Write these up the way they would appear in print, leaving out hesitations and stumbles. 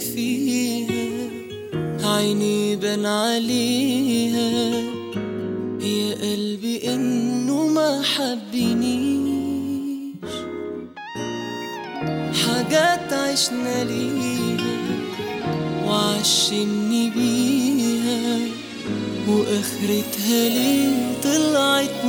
فيها عيني بان عليها يا قلبي إنه ما حبنيش. حاجات عشنا ليها وعشمني بيها وآخرتها ليه طلعت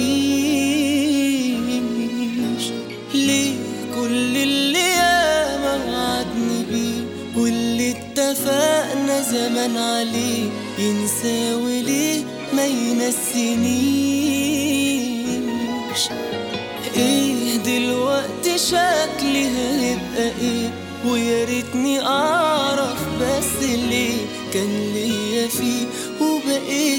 مفيش. ليه كل اللي ياما وعدني بيه واللي اتفقنا زمان عليه ينسى وليه ما ينسينيش. ايه دلوقتي شكلي هيبقى ايه ويا ريتني اعرف بس ليه كان ليا فيه وبقيت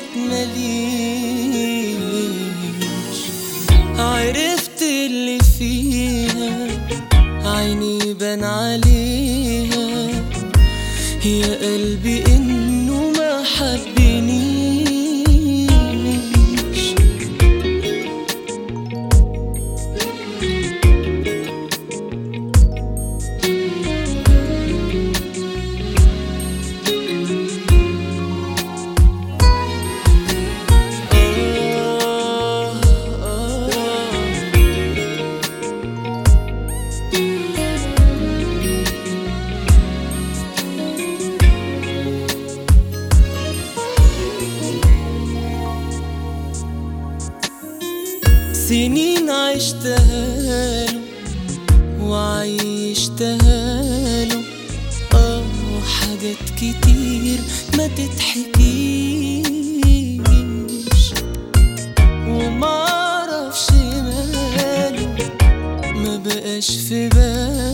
مليش. عرفت اللي فيها عيني بان عليها يا قلبي إنه ما حبنيش. سنين عشتها له وعيشتها له حاجات كتير ما تتحكيش ومعرفش ماله ما بقاش في بالي